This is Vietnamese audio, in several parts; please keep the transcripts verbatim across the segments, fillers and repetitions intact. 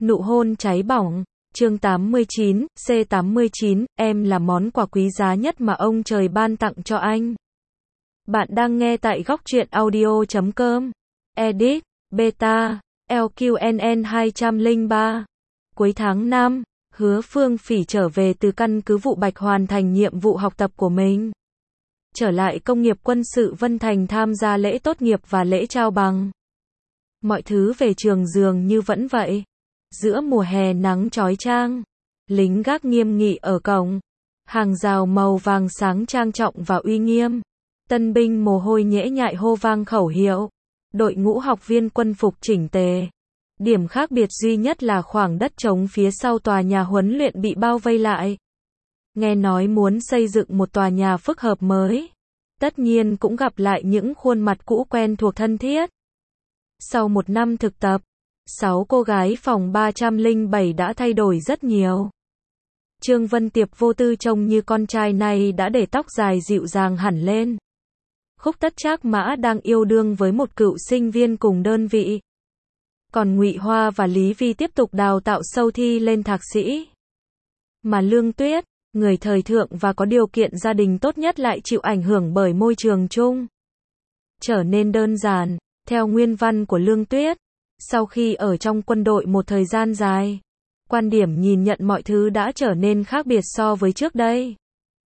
Nụ hôn cháy bỏng. Chương tám mươi chín, C tám mươi chín, em là món quà quý giá nhất mà ông trời ban tặng cho anh. Bạn đang nghe tại góc truyện audio chấm com. Edit, Beta, L Q N N hai không ba. Cuối tháng năm, Hứa Phương Phỉ trở về từ căn cứ Vụ Bạch hoàn thành nhiệm vụ học tập của mình. Trở lại công nghiệp quân sự Vân Thành tham gia lễ tốt nghiệp và lễ trao bằng. Mọi thứ về trường dường như vẫn vậy. Giữa mùa hè nắng chói chang, lính gác nghiêm nghị ở cổng, hàng rào màu vàng sáng trang trọng và uy nghiêm. Tân binh mồ hôi nhễ nhại hô vang khẩu hiệu. Đội ngũ học viên quân phục chỉnh tề. Điểm khác biệt duy nhất là khoảng đất trống phía sau tòa nhà huấn luyện bị bao vây lại. Nghe nói muốn xây dựng một tòa nhà phức hợp mới. Tất nhiên cũng gặp lại những khuôn mặt cũ quen thuộc thân thiết. Sau một năm thực tập, sáu cô gái phòng ba không bảy đã thay đổi rất nhiều. Trương Vân Tiệp vô tư trông như con trai này đã để tóc dài dịu dàng hẳn lên. Khúc Tất Trác Mã đang yêu đương với một cựu sinh viên cùng đơn vị. Còn Ngụy Hoa và Lý Vi tiếp tục đào tạo sâu thi lên thạc sĩ. Mà Lương Tuyết, người thời thượng và có điều kiện gia đình tốt nhất lại chịu ảnh hưởng bởi môi trường chung. Trở nên đơn giản, theo nguyên văn của Lương Tuyết. Sau khi ở trong quân đội một thời gian dài, quan điểm nhìn nhận mọi thứ đã trở nên khác biệt so với trước đây.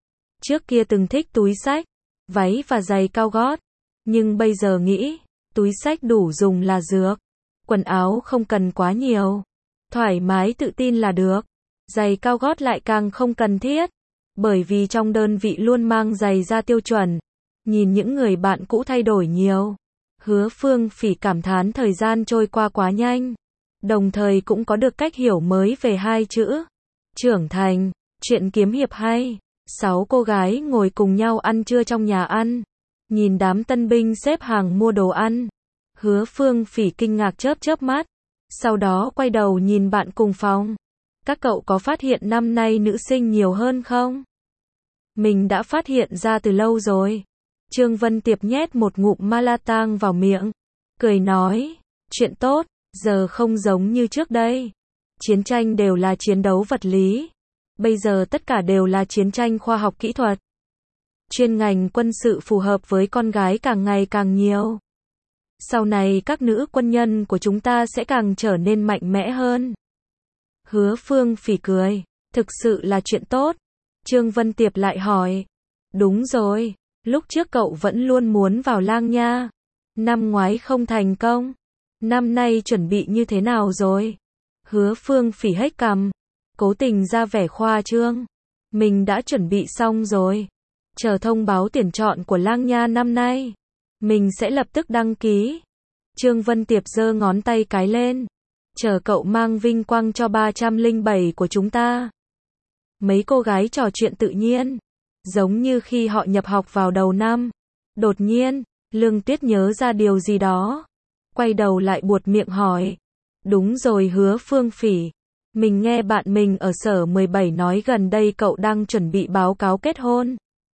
Trước kia từng thích túi xách, váy và giày cao gót, nhưng bây giờ nghĩ, túi xách đủ dùng là dược, quần áo không cần quá nhiều, thoải mái tự tin là được, giày cao gót lại càng không cần thiết, bởi vì trong đơn vị luôn mang giày ra tiêu chuẩn. Nhìn những người bạn cũ thay đổi nhiều, Hứa Phương Phỉ cảm thán thời gian trôi qua quá nhanh, đồng thời cũng có được cách hiểu mới về hai chữ trưởng thành. Chuyện kiếm hiệp hay. Sáu cô gái ngồi cùng nhau ăn trưa trong nhà ăn, nhìn đám tân binh xếp hàng mua đồ ăn. Hứa Phương Phỉ kinh ngạc chớp chớp mắt, sau đó quay đầu nhìn bạn cùng phòng. Các cậu có phát hiện năm nay nữ sinh nhiều hơn không? Mình đã phát hiện ra từ lâu rồi. Trương Vân Tiệp nhét một ngụm Malatang vào miệng, cười nói, chuyện tốt, giờ không giống như trước đây. Chiến tranh đều là chiến đấu vật lý. Bây giờ tất cả đều là chiến tranh khoa học kỹ thuật. Chuyên ngành quân sự phù hợp với con gái càng ngày càng nhiều. Sau này các nữ quân nhân của chúng ta sẽ càng trở nên mạnh mẽ hơn. Hứa Phương Phỉ cười, thực sự là chuyện tốt. Trương Vân Tiệp lại hỏi, đúng rồi, lúc trước cậu vẫn luôn muốn vào Lang Nha. Năm ngoái không thành công. Năm nay chuẩn bị như thế nào rồi? Hứa Phương Phỉ hếch cằm, cố tình ra vẻ khoa trương. Mình đã chuẩn bị xong rồi. Chờ thông báo tuyển chọn của Lang Nha năm nay, mình sẽ lập tức đăng ký. Trương Vân Tiệp giơ ngón tay cái lên. Chờ cậu mang vinh quang cho ba không bảy của chúng ta. Mấy cô gái trò chuyện tự nhiên, giống như khi họ nhập học vào đầu năm. Đột nhiên, Lương Tuyết nhớ ra điều gì đó, quay đầu lại buột miệng hỏi, đúng rồi Hứa Phương Phỉ, mình nghe bạn mình ở sở mười bảy nói gần đây cậu đang chuẩn bị báo cáo kết hôn.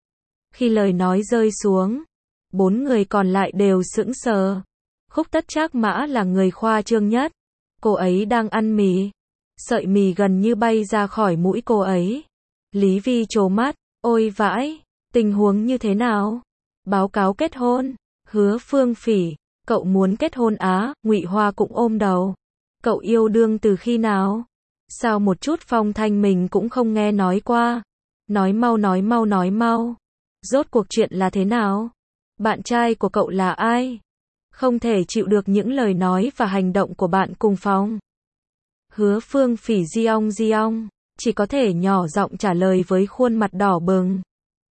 Khi lời nói rơi xuống, bốn người còn lại đều sững sờ. Khúc Tất Trác Mã là người khoa trương nhất. Cô ấy đang ăn mì, sợi mì gần như bay ra khỏi mũi cô ấy. Lý Vi trố mắt, ôi vãi, tình huống như thế nào? Báo cáo kết hôn. Hứa Phương Phỉ, cậu muốn kết hôn á? Ngụy Hoa cũng ôm đầu. Cậu yêu đương từ khi nào? Sao một chút phong thanh mình cũng không nghe nói qua? Nói mau nói mau nói mau. Rốt cuộc chuyện là thế nào? Bạn trai của cậu là ai? Không thể chịu được những lời nói và hành động của bạn cùng phòng. Hứa Phương Phỉ giong giong, chỉ có thể nhỏ giọng trả lời với khuôn mặt đỏ bừng.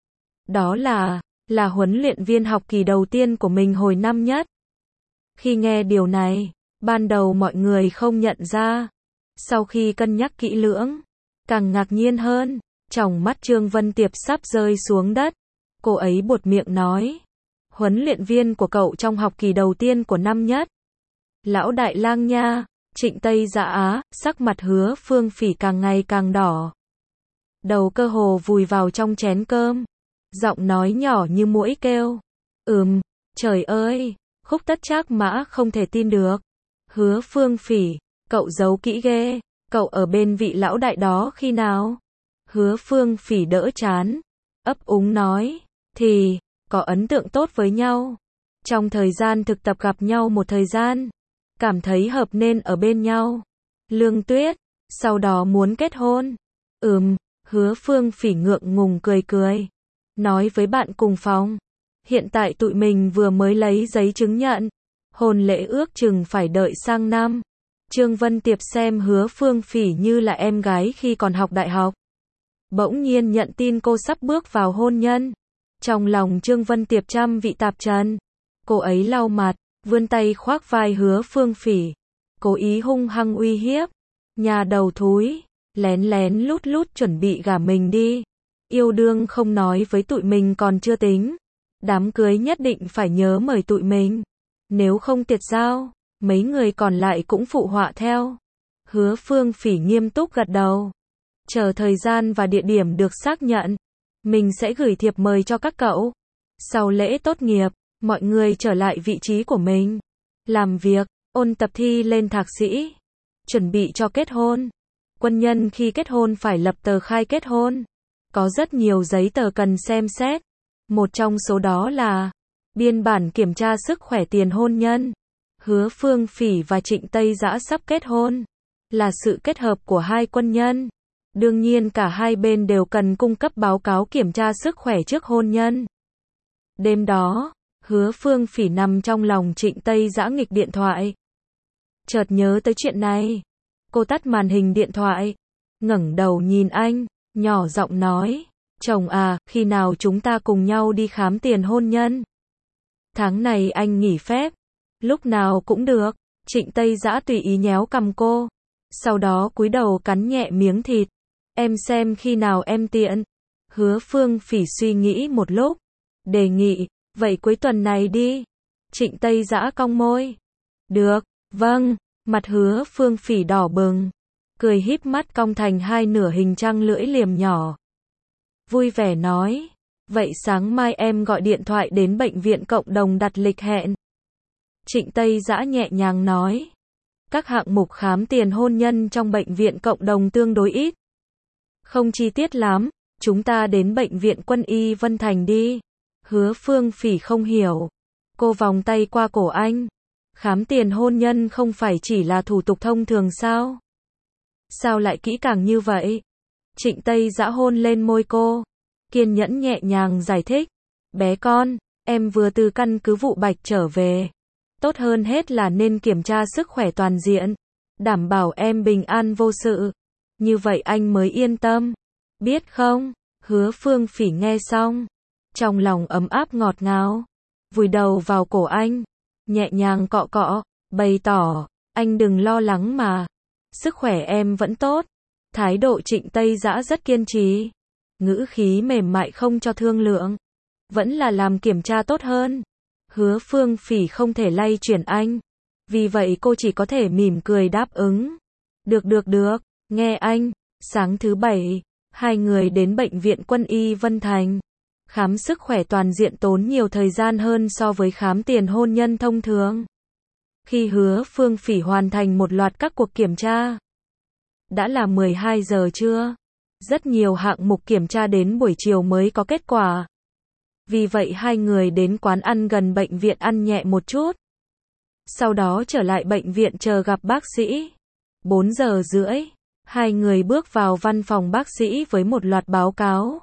Đó là, là huấn luyện viên học kỳ đầu tiên của mình hồi năm nhất. Khi nghe điều này, ban đầu mọi người không nhận ra. Sau khi cân nhắc kỹ lưỡng, càng ngạc nhiên hơn, tròng mắt Trương Vân Tiệp sắp rơi xuống đất. Cô ấy buột miệng nói, huấn luyện viên của cậu trong học kỳ đầu tiên của năm nhất. Lão đại Lang Nha, Trịnh Tây Dạ Á, sắc mặt Hứa Phương Phỉ càng ngày càng đỏ. Đầu cơ hồ vùi vào trong chén cơm, giọng nói nhỏ như muỗi kêu, ừm, trời ơi, Khúc Tất Trác Mã không thể tin được. Hứa Phương Phỉ, Cậu giấu kỹ ghê, cậu ở bên vị lão đại đó khi nào? Hứa Phương Phỉ đỡ chán, ấp úng nói, thì, có ấn tượng tốt với nhau. Trong thời gian thực tập gặp nhau một thời gian, cảm thấy hợp nên ở bên nhau. Lương Tuyết, sau đó muốn kết hôn. Ừm, Hứa Phương Phỉ ngượng ngùng cười cười, nói với bạn cùng phòng. Hiện tại tụi mình vừa mới lấy giấy chứng nhận, hôn lễ ước chừng phải đợi sang năm. Trương Vân Tiệp xem Hứa Phương Phỉ như là em gái khi còn học đại học. Bỗng nhiên nhận tin cô sắp bước vào hôn nhân. Trong lòng Trương Vân Tiệp trăm vị tạp trần. Cô ấy lau mặt, vươn tay khoác vai Hứa Phương Phỉ, cố ý hung hăng uy hiếp. Nhà đầu thúi, lén lén lút lút chuẩn bị gả mình đi. Yêu đương không nói với tụi mình còn chưa tính. Đám cưới nhất định phải nhớ mời tụi mình. Nếu không tiệt giao, mấy người còn lại cũng phụ họa theo. Hứa Phương Phỉ nghiêm túc gật đầu. Chờ thời gian và địa điểm được xác nhận, mình sẽ gửi thiệp mời cho các cậu. Sau lễ tốt nghiệp, mọi người trở lại vị trí của mình. Làm việc, ôn tập thi lên thạc sĩ. Chuẩn bị cho kết hôn. Quân nhân khi kết hôn phải lập tờ khai kết hôn. Có rất nhiều giấy tờ cần xem xét. Một trong số đó là biên bản kiểm tra sức khỏe tiền hôn nhân. Hứa Phương Phỉ và Trịnh Tây Dã sắp kết hôn, là sự kết hợp của hai quân nhân. Đương nhiên cả hai bên đều cần cung cấp báo cáo kiểm tra sức khỏe trước hôn nhân. Đêm đó, Hứa Phương Phỉ nằm trong lòng Trịnh Tây Dã nghịch điện thoại. Chợt nhớ tới chuyện này, cô tắt màn hình điện thoại, ngẩng đầu nhìn anh, nhỏ giọng nói, chồng à, khi nào chúng ta cùng nhau đi khám tiền hôn nhân? Tháng này anh nghỉ phép, lúc nào cũng được. Trịnh Tây Dã tùy ý nhéo cằm cô, sau đó cúi đầu cắn nhẹ miếng thịt. Em xem khi nào em tiện. Hứa Phương Phỉ suy nghĩ một lúc, đề nghị, vậy cuối tuần này đi. Trịnh Tây Dã cong môi. Được, vâng. Mặt Hứa Phương Phỉ đỏ bừng, cười híp mắt cong thành hai nửa hình trăng lưỡi liềm nhỏ. Vui vẻ nói, vậy sáng mai em gọi điện thoại đến bệnh viện cộng đồng đặt lịch hẹn. Trịnh Tây Dã nhẹ nhàng nói, các hạng mục khám tiền hôn nhân trong bệnh viện cộng đồng tương đối ít. Không chi tiết lắm, chúng ta đến bệnh viện Quân y Vân Thành đi. Hứa Phương Phỉ không hiểu. Cô vòng tay qua cổ anh. Khám tiền hôn nhân không phải chỉ là thủ tục thông thường sao? Sao lại kỹ càng như vậy? Trịnh Tây Dã hôn lên môi cô, kiên nhẫn nhẹ nhàng giải thích. Bé con, em vừa từ căn cứ Vụ Bạch trở về. Tốt hơn hết là nên kiểm tra sức khỏe toàn diện, đảm bảo em bình an vô sự. Như vậy anh mới yên tâm. Biết không? Hứa Phương Phỉ nghe xong, trong lòng ấm áp ngọt ngào, vùi đầu vào cổ anh, nhẹ nhàng cọ cọ, bày tỏ, anh đừng lo lắng mà. Sức khỏe em vẫn tốt. Thái độ Trịnh Tây Dã rất kiên trì, ngữ khí mềm mại không cho thương lượng. Vẫn là làm kiểm tra tốt hơn. Hứa Phương Phỉ không thể lay chuyển anh, vì vậy cô chỉ có thể mỉm cười đáp ứng. Được được được, nghe anh. Sáng thứ bảy, hai người đến bệnh viện Quân y Vân Thành. Khám sức khỏe toàn diện tốn nhiều thời gian hơn so với khám tiền hôn nhân thông thường. Khi Hứa Phương Phỉ hoàn thành một loạt các cuộc kiểm tra, đã là mười hai giờ trưa. Rất nhiều hạng mục kiểm tra đến buổi chiều mới có kết quả. Vì vậy hai người đến quán ăn gần bệnh viện ăn nhẹ một chút. Sau đó trở lại bệnh viện chờ gặp bác sĩ. bốn giờ rưỡi, hai người bước vào văn phòng bác sĩ với một loạt báo cáo.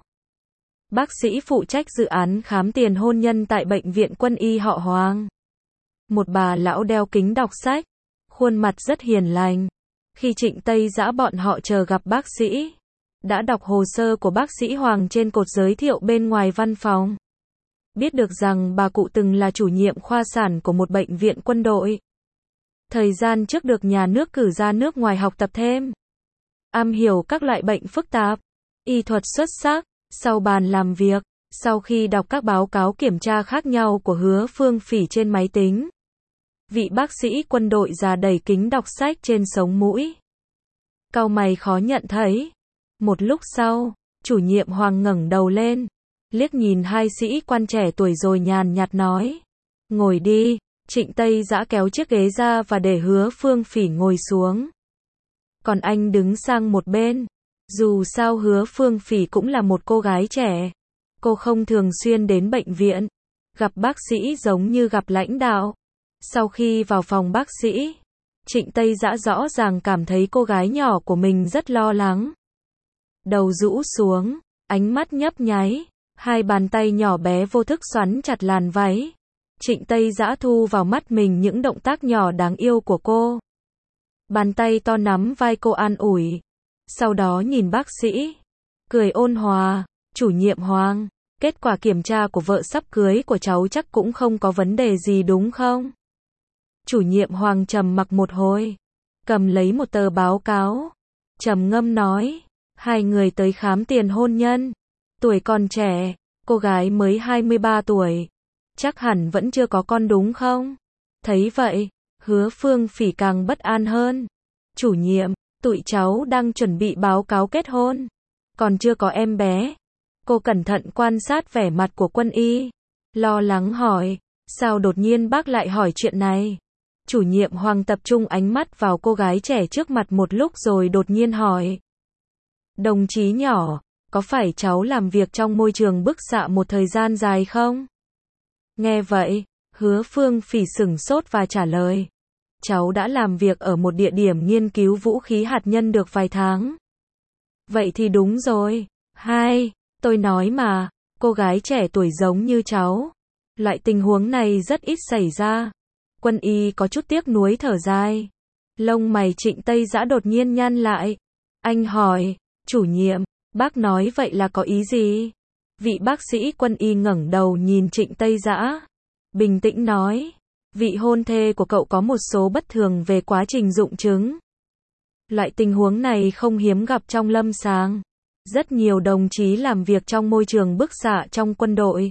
Bác sĩ phụ trách dự án khám tiền hôn nhân tại bệnh viện Quân y họ Hoàng. Một bà lão đeo kính đọc sách, khuôn mặt rất hiền lành. Khi Trịnh Tây Dã bọn họ chờ gặp bác sĩ, đã đọc hồ sơ của bác sĩ Hoàng trên cột giới thiệu bên ngoài văn phòng. Biết được rằng bà cụ từng là chủ nhiệm khoa sản của một bệnh viện quân đội. Thời gian trước được nhà nước cử ra nước ngoài học tập thêm. Am hiểu các loại bệnh phức tạp, y thuật xuất sắc. Sau bàn làm việc, sau khi đọc các báo cáo kiểm tra khác nhau của Hứa Phương Phỉ trên máy tính, vị bác sĩ quân đội già đẩy kính đọc sách trên sống mũi. Cau mày khó nhận thấy. Một lúc sau, chủ nhiệm Hoàng ngẩng đầu lên, liếc nhìn hai sĩ quan trẻ tuổi rồi nhàn nhạt nói. Ngồi đi. Trịnh Tây Dã kéo chiếc ghế ra và để Hứa Phương Phỉ ngồi xuống. còn anh đứng sang một bên. Dù sao Hứa Phương Phỉ cũng là một cô gái trẻ. Cô không thường xuyên đến bệnh viện. Gặp bác sĩ giống như gặp lãnh đạo. Sau khi vào phòng bác sĩ, Trịnh Tây Dã rõ ràng cảm thấy cô gái nhỏ của mình rất lo lắng. Đầu rũ xuống, ánh mắt nhấp nháy, hai bàn tay nhỏ bé vô thức xoắn chặt làn váy. Trịnh Tây Dã thu vào mắt mình những động tác nhỏ đáng yêu của cô. Bàn tay to nắm vai cô an ủi. Sau đó nhìn bác sĩ, cười ôn hòa, chủ nhiệm Hoàng, kết quả kiểm tra của vợ sắp cưới của cháu chắc cũng không có vấn đề gì đúng không? Chủ nhiệm Hoàng trầm mặc một hồi, cầm lấy một tờ báo cáo, trầm ngâm nói, hai người tới khám tiền hôn nhân, tuổi còn trẻ, cô gái mới hai mươi ba tuổi, chắc hẳn vẫn chưa có con đúng không? Thấy vậy, Hứa Phương Phỉ càng bất an hơn. Chủ nhiệm, tụi cháu đang chuẩn bị báo cáo kết hôn, còn chưa có em bé. Cô cẩn thận quan sát vẻ mặt của Quân Y, lo lắng hỏi, sao đột nhiên bác lại hỏi chuyện này? Chủ nhiệm Hoàng tập trung ánh mắt vào cô gái trẻ trước mặt một lúc rồi đột nhiên hỏi. Đồng chí nhỏ, có phải cháu làm việc trong môi trường bức xạ một thời gian dài không? Nghe vậy, Hứa Phương Phỉ sửng sốt và trả lời. Cháu đã làm việc ở một địa điểm nghiên cứu vũ khí hạt nhân được vài tháng. Vậy thì đúng rồi. Hai, tôi nói mà, cô gái trẻ tuổi giống như cháu. Loại tình huống này rất ít xảy ra. Quân Y có chút tiếc nuối thở dài. Lông mày Trịnh Tây Dã đột nhiên nhăn lại. Anh hỏi, chủ nhiệm, bác nói vậy là có ý gì? Vị bác sĩ Quân Y ngẩng đầu nhìn Trịnh Tây Dã, bình tĩnh nói, vị hôn thê của cậu có một số bất thường về quá trình dụng trứng. Loại tình huống này không hiếm gặp trong lâm sàng. Rất nhiều đồng chí làm việc trong môi trường bức xạ trong quân đội,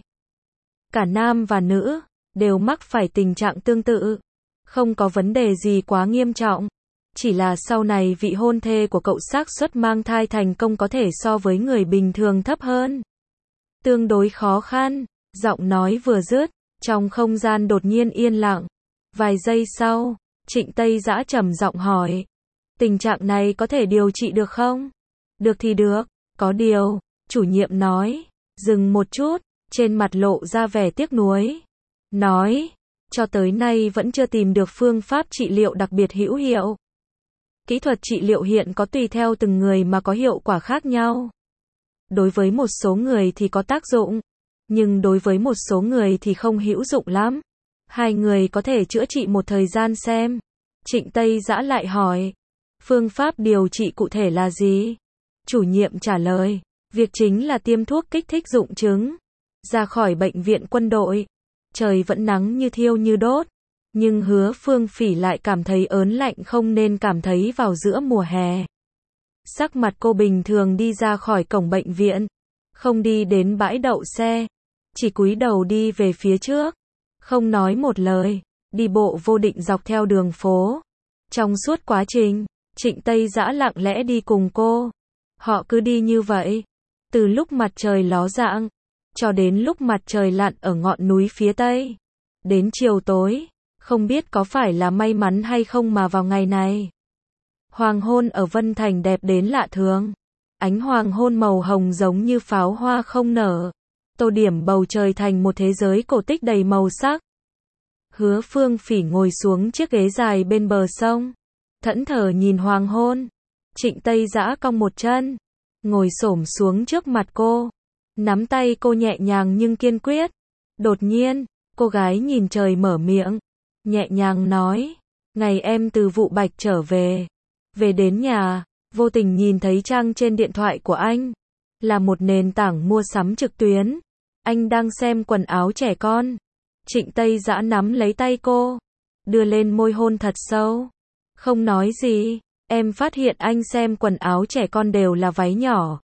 cả nam và nữ, đều mắc phải tình trạng tương tự. Không có vấn đề gì quá nghiêm trọng. Chỉ là sau này vị hôn thê của cậu xác suất mang thai thành công có thể so với người bình thường thấp hơn. Tương đối khó khăn. Giọng nói vừa dứt, trong không gian đột nhiên yên lặng. Vài giây sau, Trịnh Tây Dã trầm giọng hỏi. Tình trạng này có thể điều trị được không? Được thì được, có điều, chủ nhiệm nói. Dừng một chút, trên mặt lộ ra vẻ tiếc nuối. Nói, cho tới nay vẫn chưa tìm được phương pháp trị liệu đặc biệt hữu hiệu. Kỹ thuật trị liệu hiện có tùy theo từng người mà có hiệu quả khác nhau. Đối với một số người thì có tác dụng, nhưng đối với một số người thì không hữu dụng lắm. Hai người có thể chữa trị một thời gian xem. Trịnh Tây Dã lại hỏi, phương pháp điều trị cụ thể là gì? Chủ nhiệm trả lời, việc chính là tiêm thuốc kích thích dụng trứng. Ra khỏi bệnh viện quân đội, trời vẫn nắng như thiêu như đốt, nhưng Hứa Phương Phỉ lại cảm thấy ớn lạnh không nên cảm thấy vào giữa mùa hè. Sắc mặt cô bình thường đi ra khỏi cổng bệnh viện, không đi đến bãi đậu xe, chỉ cúi đầu đi về phía trước, không nói một lời, đi bộ vô định dọc theo đường phố. Trong suốt quá trình, Trịnh Tây Dã lặng lẽ đi cùng cô. Họ cứ đi như vậy, từ lúc mặt trời ló dạng, cho đến lúc mặt trời lặn ở ngọn núi phía tây. Đến chiều tối, không biết có phải là may mắn hay không mà vào ngày này, hoàng hôn ở Vân Thành đẹp đến lạ thường. Ánh hoàng hôn màu hồng giống như pháo hoa không nở, tô điểm bầu trời thành một thế giới cổ tích đầy màu sắc. Hứa Phương Phỉ ngồi xuống chiếc ghế dài bên bờ sông, thẫn thờ nhìn hoàng hôn. Trịnh Tây Dã cong một chân, ngồi xổm xuống trước mặt cô, nắm tay cô nhẹ nhàng nhưng kiên quyết. Đột nhiên, cô gái nhìn trời mở miệng, nhẹ nhàng nói, ngày em từ Vụ Bạch trở về, về đến nhà, vô tình nhìn thấy trang trên điện thoại của anh, là một nền tảng mua sắm trực tuyến. Anh đang xem quần áo trẻ con. Trịnh Tây Dã nắm lấy tay cô, đưa lên môi hôn thật sâu. Không nói gì, em phát hiện anh xem quần áo trẻ con đều là váy nhỏ.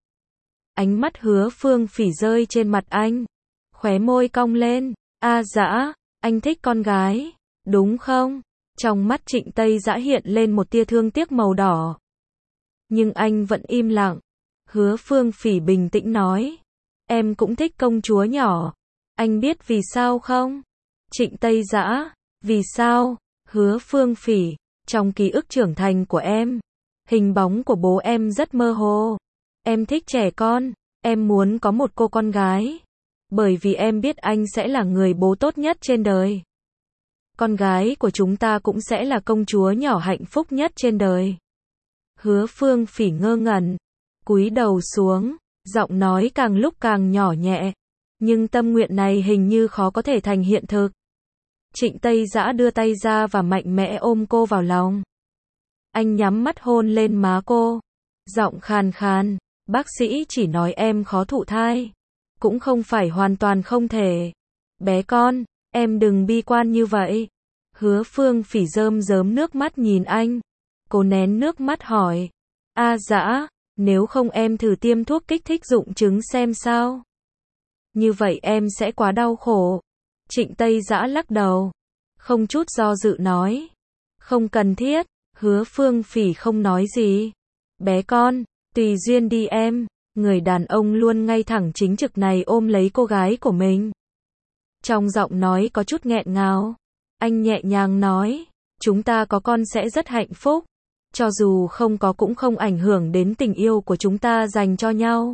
Ánh mắt Hứa Phương Phỉ rơi trên mặt anh, khóe môi cong lên. A Dã, anh thích con gái, đúng không? Trong mắt Trịnh Tây Dã hiện lên một tia thương tiếc màu đỏ. Nhưng anh vẫn im lặng. Hứa Phương Phỉ bình tĩnh nói, em cũng thích công chúa nhỏ. Anh biết vì sao không? Trịnh Tây Dã, vì sao? Hứa Phương Phỉ, trong ký ức trưởng thành của em, Hình bóng của bố em rất mơ hồ. Em thích trẻ con. Em muốn có một cô con gái. Bởi vì em biết anh sẽ là người bố tốt nhất trên đời. Con gái của chúng ta cũng sẽ là công chúa nhỏ hạnh phúc nhất trên đời. Hứa Phương Phỉ ngơ ngẩn, cúi đầu xuống, giọng nói càng lúc càng nhỏ nhẹ. Nhưng tâm nguyện này hình như khó có thể thành hiện thực. Trịnh Tây Dã đưa tay ra và mạnh mẽ ôm cô vào lòng. Anh nhắm mắt hôn lên má cô. Giọng khàn khàn, bác sĩ chỉ nói em khó thụ thai. Cũng không phải hoàn toàn không thể. Bé con, em đừng bi quan như vậy. Hứa Phương Phỉ rơm rớm nước mắt nhìn anh. Cô nén nước mắt hỏi. A Dã, nếu không em thử tiêm thuốc kích thích dụng trứng xem sao. Như vậy em sẽ quá đau khổ. Trịnh Tây Dã lắc đầu. Không chút do dự nói. Không cần thiết. Hứa Phương Phỉ không nói gì. Bé con, tùy duyên đi em. Người đàn ông luôn ngay thẳng chính trực này ôm lấy cô gái của mình. Trong giọng nói có chút nghẹn ngào. Anh nhẹ nhàng nói. Chúng ta có con sẽ rất hạnh phúc. Cho dù không có cũng không ảnh hưởng đến tình yêu của chúng ta dành cho nhau.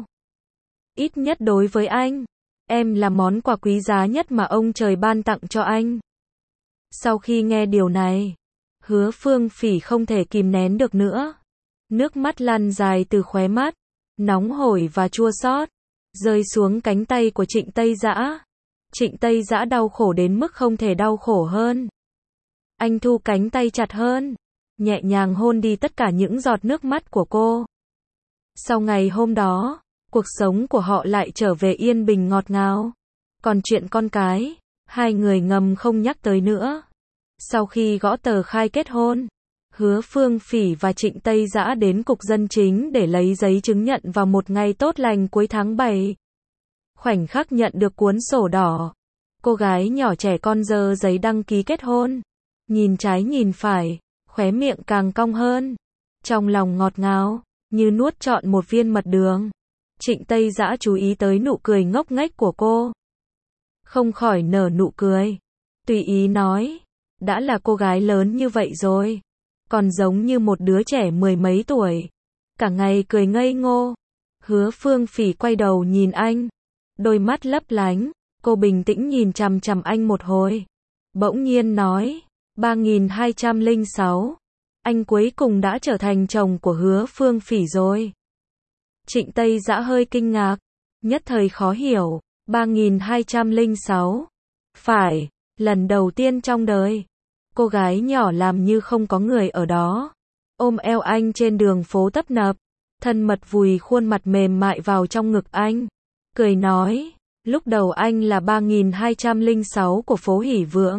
Ít nhất đối với anh. Em là món quà quý giá nhất mà ông trời ban tặng cho anh. Sau khi nghe điều này, Hứa Phương Phỉ không thể kìm nén được nữa. Nước mắt lăn dài từ khóe mắt, nóng hổi và chua xót, rơi xuống cánh tay của Trịnh Tây Dã. Trịnh Tây Dã đau khổ đến mức không thể đau khổ hơn. Anh thu cánh tay chặt hơn, nhẹ nhàng hôn đi tất cả những giọt nước mắt của cô. Sau ngày hôm đó, cuộc sống của họ lại trở về yên bình ngọt ngào. Còn chuyện con cái, hai người ngầm không nhắc tới nữa. Sau khi gõ tờ khai kết hôn, Hứa Phương Phỉ và Trịnh Tây Dã đến cục dân chính để lấy giấy chứng nhận vào một ngày tốt lành cuối tháng bảy. Khoảnh khắc nhận được cuốn sổ đỏ, cô gái nhỏ trẻ con giơ giấy đăng ký kết hôn, nhìn trái nhìn phải, khóe miệng càng cong hơn, trong lòng ngọt ngào, như nuốt trọn một viên mật đường. Trịnh Tây Dã chú ý tới nụ cười ngốc nghếch của cô, không khỏi nở nụ cười, tùy ý nói, đã là cô gái lớn như vậy rồi, còn giống như một đứa trẻ mười mấy tuổi, cả ngày cười ngây ngô. Hứa Phương Phỉ quay đầu nhìn anh, đôi mắt lấp lánh, cô bình tĩnh nhìn chằm chằm anh một hồi, bỗng nhiên nói, ba nghìn hai trăm lẻ sáu, anh cuối cùng đã trở thành chồng của Hứa Phương Phỉ rồi. Trịnh Tây Dã hơi kinh ngạc, nhất thời khó hiểu, ba nghìn hai trăm lẻ sáu, phải, lần đầu tiên trong đời. Cô gái nhỏ làm như không có người ở đó, ôm eo anh trên đường phố tấp nập, thân mật vùi khuôn mặt mềm mại vào trong ngực anh, cười nói, lúc đầu anh là ba nghìn hai trăm lẻ sáu của phố Hỷ Vượng.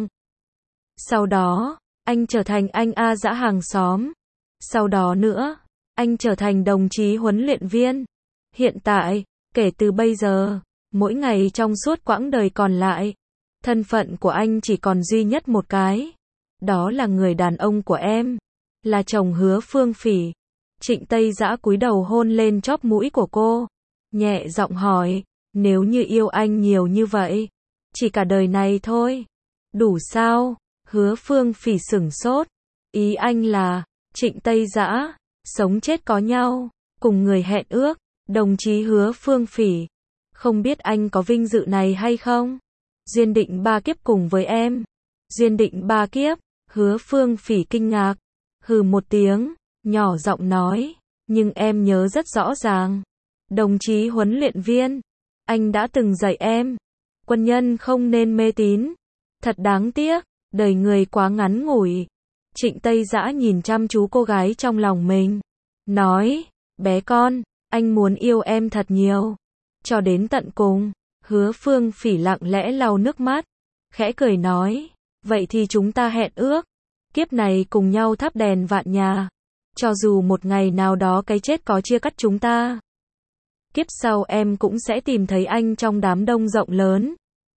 Sau đó, anh trở thành anh A Dã hàng xóm. Sau đó nữa, anh trở thành đồng chí huấn luyện viên. Hiện tại, kể từ bây giờ, mỗi ngày trong suốt quãng đời còn lại, thân phận của anh chỉ còn duy nhất một cái. Đó là người đàn ông của em, là chồng Hứa Phương Phỉ. Trịnh Tây Dã cúi đầu hôn lên chóp mũi của cô, nhẹ giọng hỏi, nếu như yêu anh nhiều như vậy, chỉ cả đời này thôi, đủ sao? Hứa Phương Phỉ sửng sốt, ý anh là, Trịnh Tây Dã, sống chết có nhau, cùng người hẹn ước, đồng chí Hứa Phương Phỉ, không biết anh có vinh dự này hay không? Duyên định ba kiếp cùng với em. Duyên định ba kiếp. Hứa Phương Phỉ kinh ngạc, hừ một tiếng, nhỏ giọng nói, nhưng em nhớ rất rõ ràng. Đồng chí huấn luyện viên, anh đã từng dạy em, quân nhân không nên mê tín. Thật đáng tiếc, đời người quá ngắn ngủi. Trịnh Tây Dã nhìn chăm chú cô gái trong lòng mình, nói, bé con, anh muốn yêu em thật nhiều, cho đến tận cùng. Hứa Phương Phỉ lặng lẽ lau nước mắt, khẽ cười nói, vậy thì chúng ta hẹn ước, kiếp này cùng nhau thắp đèn vạn nhà, cho dù một ngày nào đó cái chết có chia cắt chúng ta. Kiếp sau em cũng sẽ tìm thấy anh trong đám đông rộng lớn.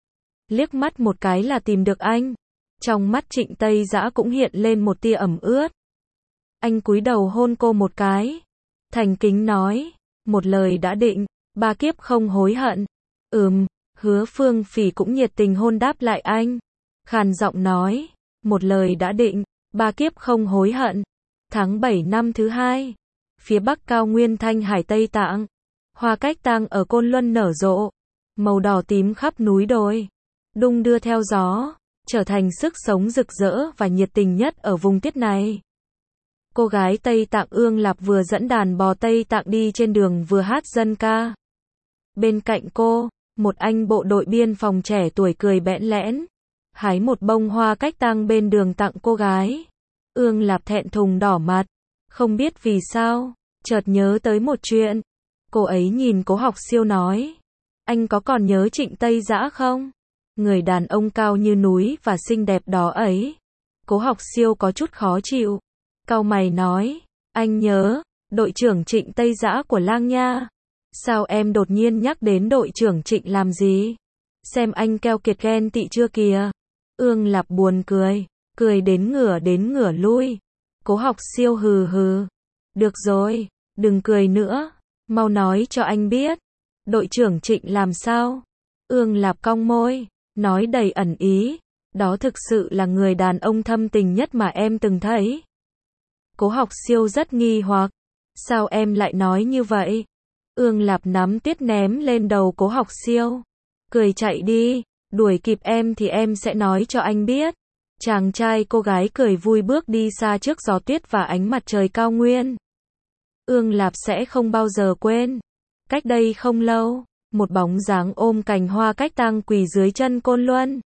Liếc mắt một cái là tìm được anh. Trong mắt Trịnh Tây Dã cũng hiện lên một tia ẩm ướt. Anh cúi đầu hôn cô một cái, thành kính nói, một lời đã định, ba kiếp không hối hận. Ừm. Hứa Phương Phỉ cũng nhiệt tình hôn đáp lại anh, khàn giọng nói, một lời đã định, ba kiếp không hối hận. Tháng bảy năm thứ hai, phía bắc cao nguyên Thanh Hải Tây Tạng. Hoa cách tang ở Côn Luân nở rộ, màu đỏ tím khắp núi đồi, đung đưa theo gió, trở thành sức sống rực rỡ và nhiệt tình nhất ở vùng tiết này. Cô gái Tây Tạng Ương Lạp vừa dẫn đàn bò Tây Tạng đi trên đường vừa hát dân ca. Bên cạnh cô, một anh bộ đội biên phòng trẻ tuổi cười bẽn lẽn, hái một bông hoa cách tang bên đường tặng cô gái. Ương Lạp thẹn thùng đỏ mặt, không biết vì sao, chợt nhớ tới một chuyện. Cô ấy nhìn Cố Học Siêu nói, anh có còn nhớ Trịnh Tây Dã không? Người đàn ông cao như núi và xinh đẹp đó ấy. Cố Học Siêu có chút khó chịu, cau mày nói, anh nhớ, đội trưởng Trịnh Tây Dã của Lang Nha. Sao em đột nhiên nhắc đến đội trưởng Trịnh làm gì? Xem anh keo kiệt ghen tị chưa kìa. Ương Lạp buồn cười, cười đến ngửa đến ngửa lui. Cố Học Siêu hừ hừ. Được rồi, đừng cười nữa, mau nói cho anh biết. Đội trưởng Trịnh làm sao? Ương Lạp cong môi, nói đầy ẩn ý. Đó thực sự là người đàn ông thâm tình nhất mà em từng thấy. Cố Học Siêu rất nghi hoặc. Sao em lại nói như vậy? Ương Lạp nắm tuyết ném lên đầu Cố Học Siêu. Cười chạy đi, đuổi kịp em thì em sẽ nói cho anh biết. Chàng trai cô gái cười vui bước đi xa trước gió tuyết và ánh mặt trời cao nguyên. Ương Lạp sẽ không bao giờ quên. Cách đây không lâu, một bóng dáng ôm cành hoa cách tang quỳ dưới chân Côn Luân.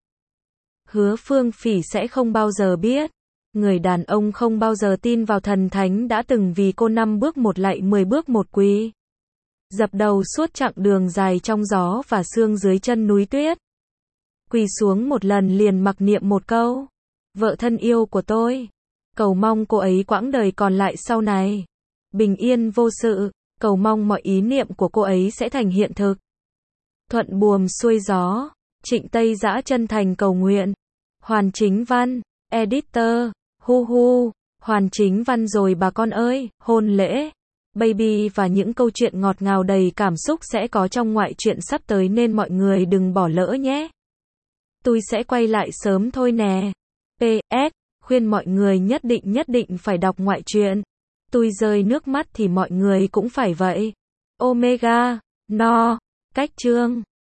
Hứa Phương Phỉ sẽ không bao giờ biết. Người đàn ông không bao giờ tin vào thần thánh đã từng vì cô năm bước một lạy mười bước một quỳ. Dập đầu suốt chặng đường dài trong gió và sương dưới chân núi tuyết. Quỳ xuống một lần liền mặc niệm một câu. Vợ thân yêu của tôi. Cầu mong cô ấy quãng đời còn lại sau này bình yên vô sự. Cầu mong mọi ý niệm của cô ấy sẽ thành hiện thực. Thuận buồm xuôi gió. Trịnh Tây Dã chân thành cầu nguyện. Hoàn Chính Văn, Editor, hu hu, Hoàn Chính Văn rồi bà con ơi, hôn lễ, baby và những câu chuyện ngọt ngào đầy cảm xúc sẽ có trong ngoại truyện sắp tới nên mọi người đừng bỏ lỡ nhé. Tôi sẽ quay lại sớm thôi nè. pê ét, khuyên mọi người nhất định nhất định phải đọc ngoại truyện. Tôi rơi nước mắt thì mọi người cũng phải vậy. Omega, no, cách chương.